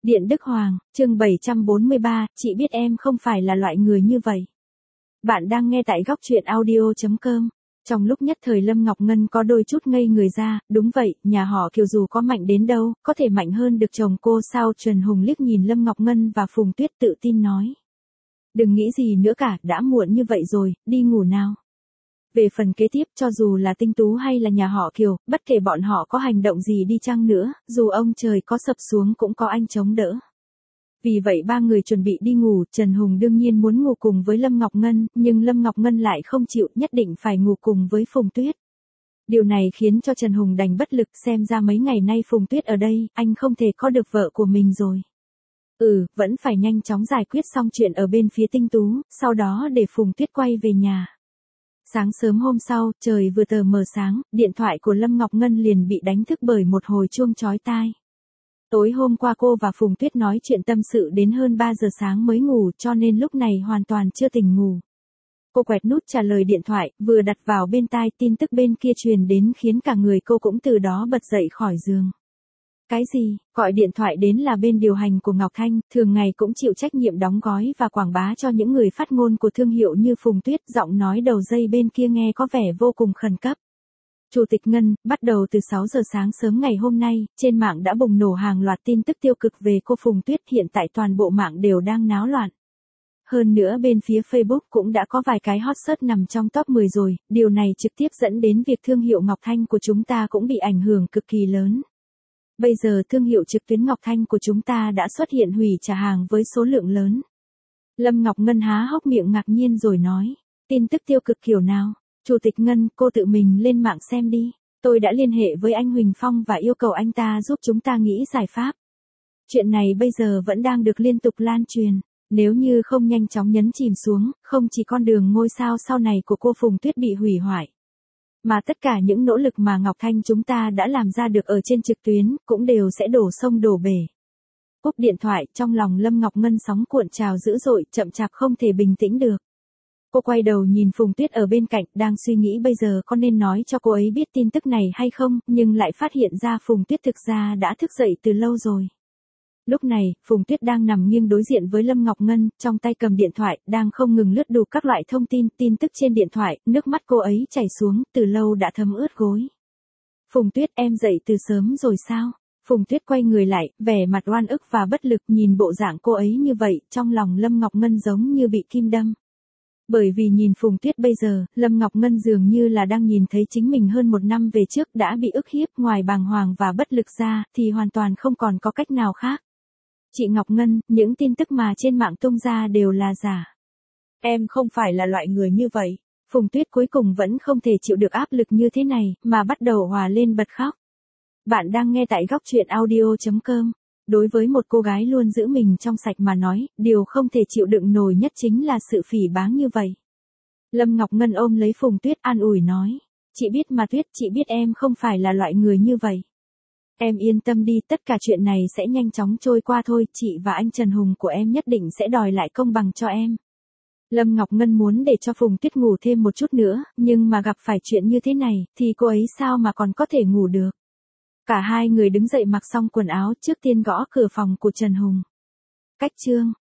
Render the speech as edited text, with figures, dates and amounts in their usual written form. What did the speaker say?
Điện Đức Hoàng, chương 743, chị biết em không phải là loại người như vậy. Bạn đang nghe tại góc truyện audio.com. Trong lúc nhất thời Lâm Ngọc Ngân có đôi chút ngây người ra, đúng vậy, nhà họ Kiều dù có mạnh đến đâu, có thể mạnh hơn được chồng cô sao? Trần Hùng liếc nhìn Lâm Ngọc Ngân và Phùng Tuyết tự tin nói. Đừng nghĩ gì nữa cả, đã muộn như vậy rồi, đi ngủ nào. Về phần kế tiếp, cho dù là Tinh Tú hay là nhà họ Kiều, bất kể bọn họ có hành động gì đi chăng nữa, dù ông trời có sập xuống cũng có anh chống đỡ. Vì vậy ba người chuẩn bị đi ngủ, Trần Hùng đương nhiên muốn ngủ cùng với Lâm Ngọc Ngân, nhưng Lâm Ngọc Ngân lại không chịu, nhất định phải ngủ cùng với Phùng Tuyết. Điều này khiến cho Trần Hùng đành bất lực, xem ra mấy ngày nay Phùng Tuyết ở đây, anh không thể có được vợ của mình rồi. Vẫn phải nhanh chóng giải quyết xong chuyện ở bên phía Tinh Tú, sau đó để Phùng Tuyết quay về nhà. Sáng sớm hôm sau, trời vừa tờ mờ sáng, điện thoại của Lâm Ngọc Ngân liền bị đánh thức bởi một hồi chuông chói tai. Tối hôm qua cô và Phùng Tuyết nói chuyện tâm sự đến hơn 3 giờ sáng mới ngủ, cho nên lúc này hoàn toàn chưa tỉnh ngủ. Cô quẹt nút trả lời điện thoại, vừa đặt vào bên tai, tin tức bên kia truyền đến khiến cả người cô cũng từ đó bật dậy khỏi giường. Cái gì? Gọi điện thoại đến là bên điều hành của Ngọc Thanh, thường ngày cũng chịu trách nhiệm đóng gói và quảng bá cho những người phát ngôn của thương hiệu như Phùng Tuyết. Giọng nói đầu dây bên kia nghe có vẻ vô cùng khẩn cấp. Chủ tịch Ngân, bắt đầu từ 6 giờ sáng sớm ngày hôm nay, trên mạng đã bùng nổ hàng loạt tin tức tiêu cực về cô Phùng Tuyết, hiện tại toàn bộ mạng đều đang náo loạn. Hơn nữa bên phía Facebook cũng đã có vài cái hot search nằm trong top 10 rồi, điều này trực tiếp dẫn đến việc thương hiệu Ngọc Thanh của chúng ta cũng bị ảnh hưởng cực kỳ lớn. Bây giờ thương hiệu trực tuyến Ngọc Thanh của chúng ta đã xuất hiện hủy trả hàng với số lượng lớn. Lâm Ngọc Ngân há hốc miệng ngạc nhiên rồi nói, tin tức tiêu cực kiểu nào? Chủ tịch Ngân, cô tự mình lên mạng xem đi. Tôi đã liên hệ với anh Huỳnh Phong và yêu cầu anh ta giúp chúng ta nghĩ giải pháp. Chuyện này bây giờ vẫn đang được liên tục lan truyền. Nếu như không nhanh chóng nhấn chìm xuống, không chỉ con đường ngôi sao sau này của cô Phùng Tuyết bị hủy hoại, mà tất cả những nỗ lực mà Ngọc Thanh chúng ta đã làm ra được ở trên trực tuyến, cũng đều sẽ đổ sông đổ bể. Cúp điện thoại, trong lòng Lâm Ngọc Ngân sóng cuộn trào dữ dội, chậm chạp không thể bình tĩnh được. Cô quay đầu nhìn Phùng Tuyết ở bên cạnh, đang suy nghĩ bây giờ có nên nói cho cô ấy biết tin tức này hay không, nhưng lại phát hiện ra Phùng Tuyết thực ra đã thức dậy từ lâu rồi. Lúc này, Phùng Tuyết đang nằm nghiêng đối diện với Lâm Ngọc Ngân, trong tay cầm điện thoại, đang không ngừng lướt đủ các loại thông tin tức trên điện thoại, nước mắt cô ấy chảy xuống, từ lâu đã thấm ướt gối. Phùng Tuyết, em dậy từ sớm rồi sao? Phùng Tuyết quay người lại, vẻ mặt oan ức và bất lực, nhìn bộ dạng cô ấy như vậy, trong lòng Lâm Ngọc Ngân giống như bị kim đâm. Bởi vì nhìn Phùng Tuyết bây giờ, Lâm Ngọc Ngân dường như là đang nhìn thấy chính mình hơn một năm về trước đã bị ức hiếp, ngoài bàng hoàng và bất lực ra, thì hoàn toàn không còn có cách nào khác. Chị Ngọc Ngân, những tin tức mà trên mạng tung ra đều là giả. Em không phải là loại người như vậy. Phùng Tuyết cuối cùng vẫn không thể chịu được áp lực như thế này, mà bắt đầu hòa lên bật khóc. Bạn đang nghe tại góc truyện audio.com. Đối với một cô gái luôn giữ mình trong sạch mà nói, điều không thể chịu đựng nổi nhất chính là sự phỉ báng như vậy. Lâm Ngọc Ngân ôm lấy Phùng Tuyết an ủi nói. Chị biết mà Tuyết, chị biết em không phải là loại người như vậy. Em yên tâm đi, tất cả chuyện này sẽ nhanh chóng trôi qua thôi, chị và anh Trần Hùng của em nhất định sẽ đòi lại công bằng cho em. Lâm Ngọc Ngân muốn để cho Phùng Tuyết ngủ thêm một chút nữa, nhưng mà gặp phải chuyện như thế này, thì cô ấy sao mà còn có thể ngủ được. Cả hai người đứng dậy mặc xong quần áo, trước tiên gõ cửa phòng của Trần Hùng. Cách chương